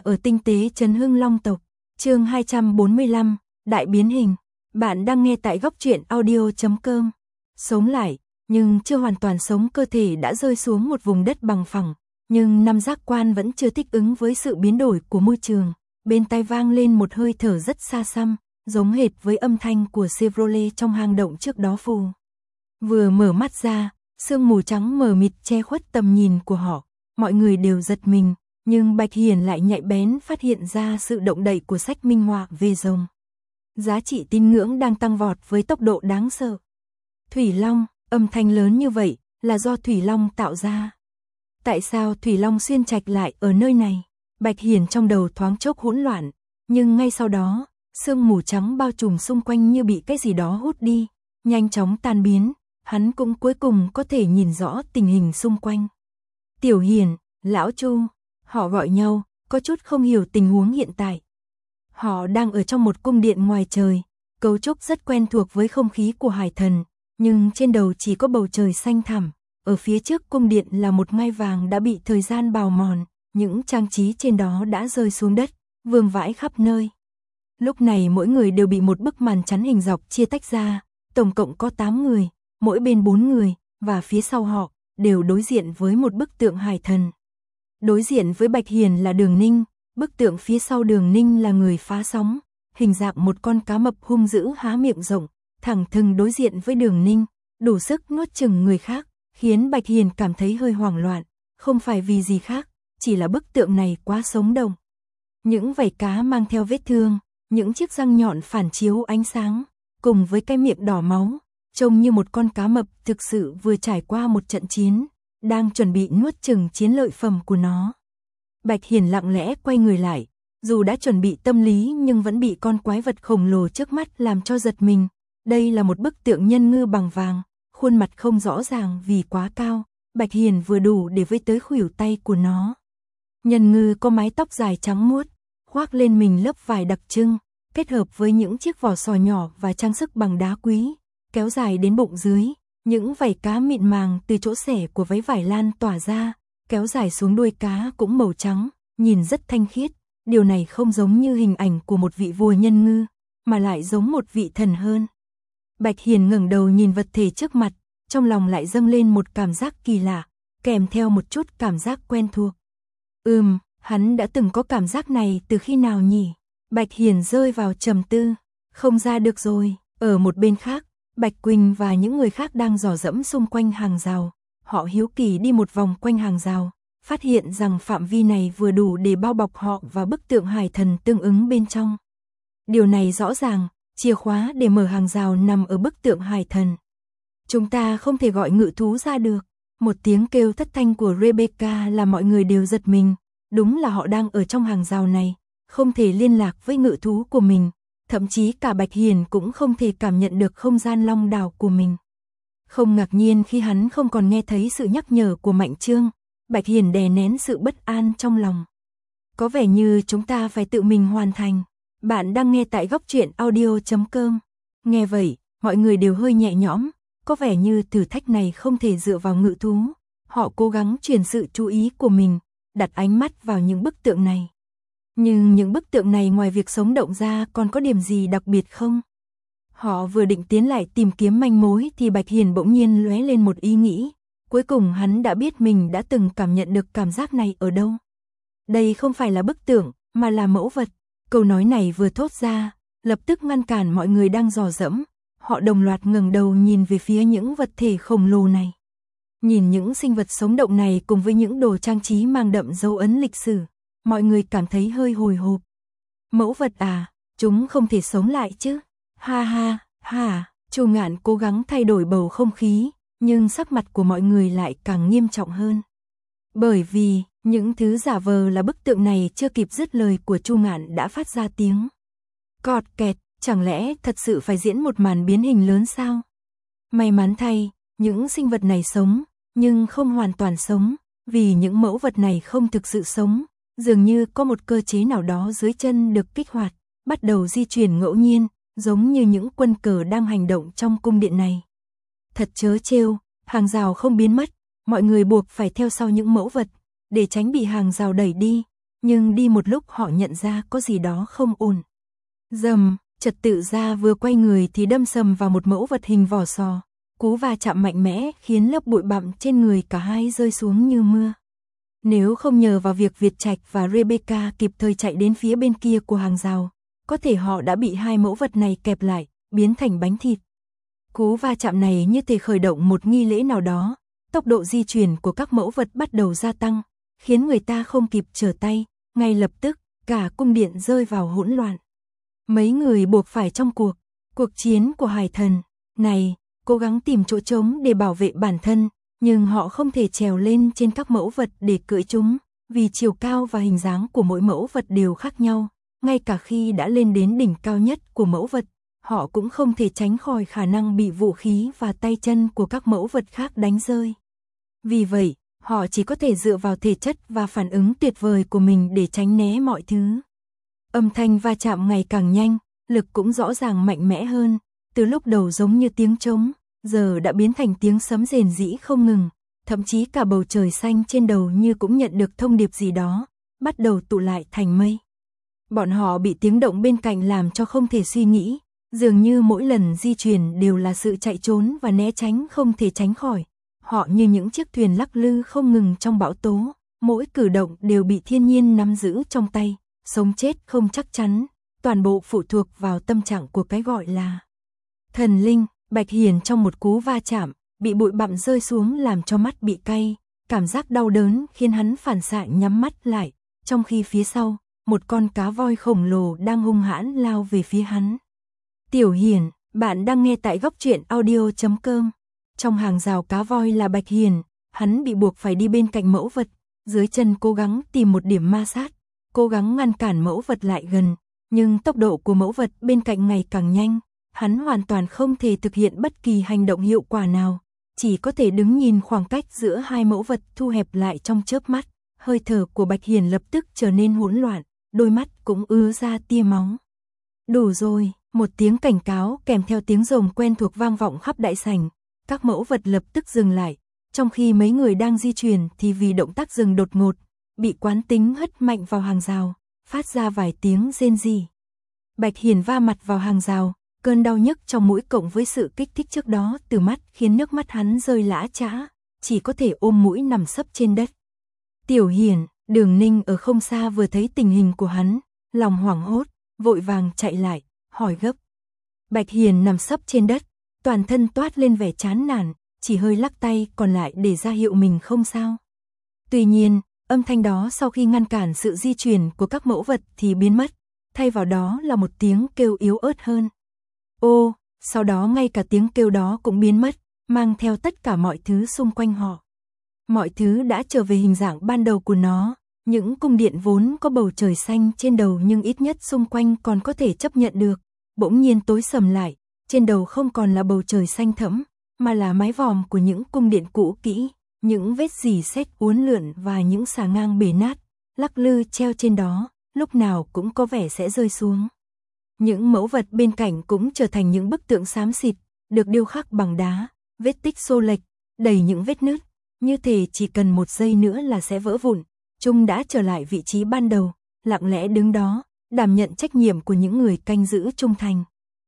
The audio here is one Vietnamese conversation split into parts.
ở tinh tế trấn Hưng Long tộc. Chương 245, Đại biến hình. Bạn đang nghe tại góc truyện audio.com. Sống lại, nhưng chưa hoàn toàn sống, cơ thể đã rơi xuống một vùng đất bằng phẳng, nhưng năm giác quan vẫn chưa thích ứng với sự biến đổi của môi trường. Bên tai vang lên một hơi thở rất xa xăm, giống hệt với âm thanh của Chevrolet trong hang động trước đó phù. Vừa mở mắt ra, sương mù trắng mờ mịt che khuất tầm nhìn của họ. Mọi người đều giật mình, nhưng Bạch Hiền lại nhạy bén phát hiện ra sự động đậy của sách minh họa về rồng. Giá trị tín ngưỡng đang tăng vọt với tốc độ đáng sợ. Thủy Long, âm thanh lớn như vậy là do Thủy Long tạo ra. Tại sao Thủy Long xuyên trạch lại ở nơi này? Bạch Hiền trong đầu thoáng chốc hỗn loạn, nhưng ngay sau đó, sương mù trắng bao trùm xung quanh như bị cái gì đó hút đi, nhanh chóng tan biến, hắn cũng cuối cùng có thể nhìn rõ tình hình xung quanh. Tiểu Hiền, Lão Chu, họ gọi nhau, có chút không hiểu tình huống hiện tại. Họ đang ở trong một cung điện ngoài trời, cấu trúc rất quen thuộc với không khí của hải thần, nhưng trên đầu chỉ có bầu trời xanh thẳm. Ở phía trước cung điện là một ngai vàng đã bị thời gian bào mòn, những trang trí trên đó đã rơi xuống đất, vương vãi khắp nơi. Lúc này mỗi người đều bị một bức màn chắn hình dọc chia tách ra, tổng cộng có 8 người, mỗi bên 4 người, và phía sau họ đều đối diện với một bức tượng hải thần. Đối diện với Bạch Hiền là Đường Ninh, bức tượng phía sau Đường Ninh là người phá sóng, hình dạng một con cá mập hung dữ há miệng rộng, thẳng thừng đối diện với Đường Ninh, đủ sức nuốt chửng người khác, khiến Bạch Hiền cảm thấy hơi hoảng loạn, không phải vì gì khác, chỉ là bức tượng này quá sống động. Những vảy cá mang theo vết thương, những chiếc răng nhọn phản chiếu ánh sáng, cùng với cái miệng đỏ máu, trông như một con cá mập thực sự vừa trải qua một trận chiến, đang chuẩn bị nuốt chửng chiến lợi phẩm của nó. Bạch Hiền lặng lẽ quay người lại, dù đã chuẩn bị tâm lý nhưng vẫn bị con quái vật khổng lồ trước mắt làm cho giật mình. Đây là một bức tượng nhân ngư bằng vàng, khuôn mặt không rõ ràng vì quá cao, Bạch Hiền vừa đủ để với tới khuỷu tay của nó. Nhân ngư có mái tóc dài trắng muốt, khoác lên mình lớp vải đặc trưng, kết hợp với những chiếc vỏ sò nhỏ và trang sức bằng đá quý, kéo dài đến bụng dưới, những vảy cá mịn màng từ chỗ xẻ của váy vải lan tỏa ra, kéo dài xuống đuôi cá cũng màu trắng, nhìn rất thanh khiết. Điều này không giống như hình ảnh của một vị vua nhân ngư, mà lại giống một vị thần hơn. Bạch Hiền ngẩng đầu nhìn vật thể trước mặt, trong lòng lại dâng lên một cảm giác kỳ lạ, kèm theo một chút cảm giác quen thuộc. Hắn đã từng có cảm giác này từ khi nào nhỉ? Bạch Hiền rơi vào trầm tư, không ra được rồi. Ở một bên khác, Bạch Quỳnh và những người khác đang dò dẫm xung quanh hàng rào. Họ hiếu kỳ đi một vòng quanh hàng rào, phát hiện rằng phạm vi này vừa đủ để bao bọc họ và bức tượng hải thần tương ứng bên trong. Điều này rõ ràng, chìa khóa để mở hàng rào nằm ở bức tượng hải thần. Chúng ta không thể gọi ngự thú ra được. Một tiếng kêu thất thanh của Rebecca làm mọi người đều giật mình. Đúng là họ đang ở trong hàng rào này, không thể liên lạc với ngự thú của mình. Thậm chí cả Bạch Hiền cũng không thể cảm nhận được không gian long đảo của mình. Không ngạc nhiên khi hắn không còn nghe thấy sự nhắc nhở của Mạnh Trương. Bạch Hiền đè nén sự bất an trong lòng. Có vẻ như chúng ta phải tự mình hoàn thành. Bạn đang nghe tại góc truyện audio.com. Nghe vậy, mọi người đều hơi nhẹ nhõm. Có vẻ như thử thách này không thể dựa vào ngự thú. Họ cố gắng chuyển sự chú ý của mình, đặt ánh mắt vào những bức tượng này. Nhưng những bức tượng này ngoài việc sống động ra còn có điểm gì đặc biệt không? Họ vừa định tiến lại tìm kiếm manh mối thì Bạch Hiền bỗng nhiên lóe lên một ý nghĩ. Cuối cùng hắn đã biết mình đã từng cảm nhận được cảm giác này ở đâu. Đây không phải là bức tượng, mà là mẫu vật. Câu nói này vừa thốt ra, lập tức ngăn cản mọi người đang dò dẫm. Họ đồng loạt ngẩng đầu nhìn về phía những vật thể khổng lồ này. Nhìn những sinh vật sống động này cùng với những đồ trang trí mang đậm dấu ấn lịch sử, mọi người cảm thấy hơi hồi hộp. Mẫu vật à, chúng không thể sống lại chứ? Ha ha, ha, Chu Ngạn cố gắng thay đổi bầu không khí, nhưng sắc mặt của mọi người lại càng nghiêm trọng hơn. Bởi vì, những thứ giả vờ là bức tượng này chưa kịp dứt lời của Chu Ngạn đã phát ra tiếng cọt kẹt, chẳng lẽ thật sự phải diễn một màn biến hình lớn sao? May mắn thay, những sinh vật này sống, nhưng không hoàn toàn sống, vì những mẫu vật này không thực sự sống, dường như có một cơ chế nào đó dưới chân được kích hoạt, bắt đầu di chuyển ngẫu nhiên, giống như những quân cờ đang hành động trong cung điện này. Thật trớ trêu, hàng rào không biến mất, mọi người buộc phải theo sau những mẫu vật, để tránh bị hàng rào đẩy đi. nhưng đi một lúc họ nhận ra có gì đó không ổn. Rầm, trật tự ra vừa quay người thì đâm sầm vào một mẫu vật hình vỏ sò. Cú va chạm mạnh mẽ khiến lớp bụi bặm trên người cả hai rơi xuống như mưa. Nếu không nhờ vào việc Việt Trạch và Rebecca kịp thời chạy đến phía bên kia của hàng rào, có thể họ đã bị hai mẫu vật này kẹp lại, biến thành bánh thịt. Cú va chạm này như thể khởi động một nghi lễ nào đó, tốc độ di chuyển của các mẫu vật bắt đầu gia tăng, khiến người ta không kịp trở tay, ngay lập tức, cả cung điện rơi vào hỗn loạn. Mấy người buộc phải trong cuộc chiến của hải thần này, cố gắng tìm chỗ trống để bảo vệ bản thân, nhưng họ không thể trèo lên trên các mẫu vật để cưỡi chúng, vì chiều cao và hình dáng của mỗi mẫu vật đều khác nhau, ngay cả khi đã lên đến đỉnh cao nhất của mẫu vật, họ cũng không thể tránh khỏi khả năng bị vũ khí và tay chân của các mẫu vật khác đánh rơi. Vì vậy, họ chỉ có thể dựa vào thể chất và phản ứng tuyệt vời của mình để tránh né mọi thứ. Âm thanh va chạm ngày càng nhanh, lực cũng rõ ràng mạnh mẽ hơn, từ lúc đầu giống như tiếng trống, giờ đã biến thành tiếng sấm rền rĩ không ngừng, thậm chí cả bầu trời xanh trên đầu như cũng nhận được thông điệp gì đó, bắt đầu tụ lại thành mây. Bọn họ bị tiếng động bên cạnh làm cho không thể suy nghĩ, dường như mỗi lần di chuyển đều là sự chạy trốn và né tránh không thể tránh khỏi. Họ như những chiếc thuyền lắc lư không ngừng trong bão tố, mỗi cử động đều bị thiên nhiên nắm giữ trong tay, sống chết không chắc chắn, toàn bộ phụ thuộc vào tâm trạng của cái gọi là thần linh. Bạch Hiền trong một cú va chạm, bị bụi bặm rơi xuống làm cho mắt bị cay, cảm giác đau đớn khiến hắn phản xạ nhắm mắt lại, trong khi phía sau, một con cá voi khổng lồ đang hung hãn lao về phía hắn. Tiểu Hiền, bạn đang nghe tại góc truyện audio.com. Trong hàng rào cá voi là Bạch Hiền, hắn bị buộc phải đi bên cạnh mẫu vật, dưới chân cố gắng tìm một điểm ma sát, cố gắng ngăn cản mẫu vật lại gần, nhưng tốc độ của mẫu vật bên cạnh ngày càng nhanh, hắn hoàn toàn không thể thực hiện bất kỳ hành động hiệu quả nào, chỉ có thể đứng nhìn khoảng cách giữa hai mẫu vật thu hẹp lại trong chớp mắt, hơi thở của Bạch Hiền lập tức trở nên hỗn loạn, đôi mắt cũng ứa ra tia máu. Đủ rồi, một tiếng cảnh cáo kèm theo tiếng rồng quen thuộc vang vọng khắp đại sảnh, các mẫu vật lập tức dừng lại, trong khi mấy người đang di chuyển thì vì động tác dừng đột ngột, bị quán tính hất mạnh vào hàng rào, phát ra vài tiếng rên rỉ. Bạch Hiền va mặt vào hàng rào, cơn đau nhức trong mũi cộng với sự kích thích trước đó từ mắt khiến nước mắt hắn rơi lã chã, chỉ có thể ôm mũi nằm sấp trên đất. Tiểu Hiền, Đường Ninh ở không xa vừa thấy tình hình của hắn, lòng hoảng hốt, vội vàng chạy lại, hỏi gấp. Bạch Hiền nằm sấp trên đất, toàn thân toát lên vẻ chán nản, chỉ hơi lắc tay còn lại để ra hiệu mình không sao. Tuy nhiên, âm thanh đó sau khi ngăn cản sự di chuyển của các mẫu vật thì biến mất, thay vào đó là một tiếng kêu yếu ớt hơn. Ô, sau đó ngay cả tiếng kêu đó cũng biến mất, mang theo tất cả mọi thứ xung quanh họ. Mọi thứ đã trở về hình dạng ban đầu của nó, những cung điện vốn có bầu trời xanh trên đầu nhưng ít nhất xung quanh còn có thể chấp nhận được, bỗng nhiên tối sầm lại, trên đầu không còn là bầu trời xanh thẫm, mà là mái vòm của những cung điện cũ kỹ, những vết rỉ sét uốn lượn và những xà ngang bể nát, lắc lư treo trên đó, lúc nào cũng có vẻ sẽ rơi xuống. Những mẫu vật bên cạnh cũng trở thành những bức tượng xám xịt, được điêu khắc bằng đá, vết tích xô lệch, đầy những vết nứt, như thể chỉ cần một giây nữa là sẽ vỡ vụn. Chúng đã trở lại vị trí ban đầu, lặng lẽ đứng đó, đảm nhận trách nhiệm của những người canh giữ trung thành.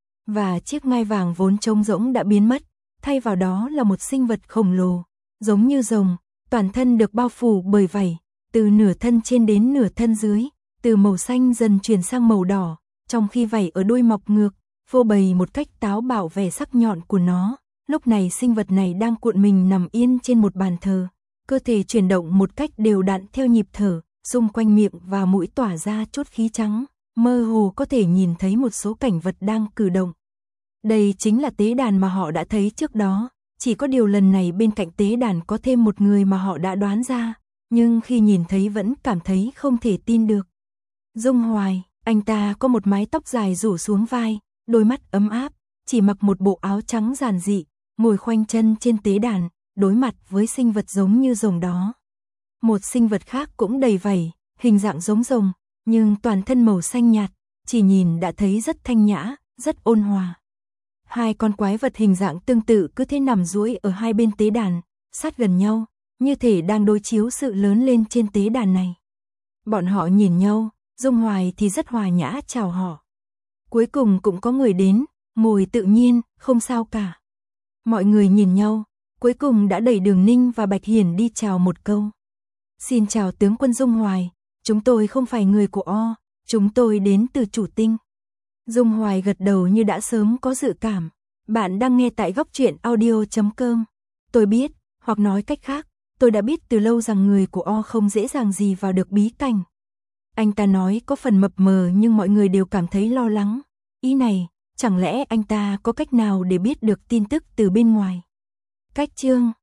Và chiếc ngai vàng vốn trống rỗng đã biến mất, thay vào đó là một sinh vật khổng lồ, giống như rồng, toàn thân được bao phủ bởi vảy, từ nửa thân trên đến nửa thân dưới, từ màu xanh dần chuyển sang màu đỏ, trong khi vảy ở đuôi mọc ngược, phô bày một cách táo bạo vẻ sắc nhọn của nó. Lúc này sinh vật này đang cuộn mình nằm yên trên một bàn thờ, cơ thể chuyển động một cách đều đặn theo nhịp thở, xung quanh miệng và mũi tỏa ra chốt khí trắng, mơ hồ có thể nhìn thấy một số cảnh vật đang cử động. Đây chính là tế đàn mà họ đã thấy trước đó, chỉ có điều lần này bên cạnh tế đàn có thêm một người mà họ đã đoán ra, nhưng khi nhìn thấy vẫn cảm thấy không thể tin được. Dung Hoài, anh ta có một mái tóc dài rủ xuống vai, đôi mắt ấm áp, chỉ mặc một bộ áo trắng giản dị, ngồi khoanh chân trên tế đàn, đối mặt với sinh vật giống như rồng đó. Một sinh vật khác cũng đầy vảy, hình dạng giống rồng, nhưng toàn thân màu xanh nhạt, chỉ nhìn đã thấy rất thanh nhã, rất ôn hòa. Hai con quái vật hình dạng tương tự cứ thế nằm duỗi ở hai bên tế đàn, sát gần nhau, như thể đang đối chiếu sự lớn lên trên tế đàn này. Bọn họ nhìn nhau, Dung Hoài thì rất hòa nhã chào họ. Cuối cùng cũng có người đến, ngồi tự nhiên, không sao cả. Mọi người nhìn nhau, cuối cùng đã đẩy Đường Ninh và Bạch Hiển đi chào một câu. Xin chào tướng quân Dung Hoài, chúng tôi không phải người của O, chúng tôi đến từ Chủ Tinh. Dung Hoài gật đầu như đã sớm có dự cảm. Bạn đang nghe tại góc truyện audio.com. Tôi biết, hoặc nói cách khác, tôi đã biết từ lâu rằng người của O không dễ dàng gì vào được bí cảnh. Anh ta nói có phần mập mờ nhưng mọi người đều cảm thấy lo lắng. Ý này, chẳng lẽ anh ta có cách nào để biết được tin tức từ bên ngoài? Cách chương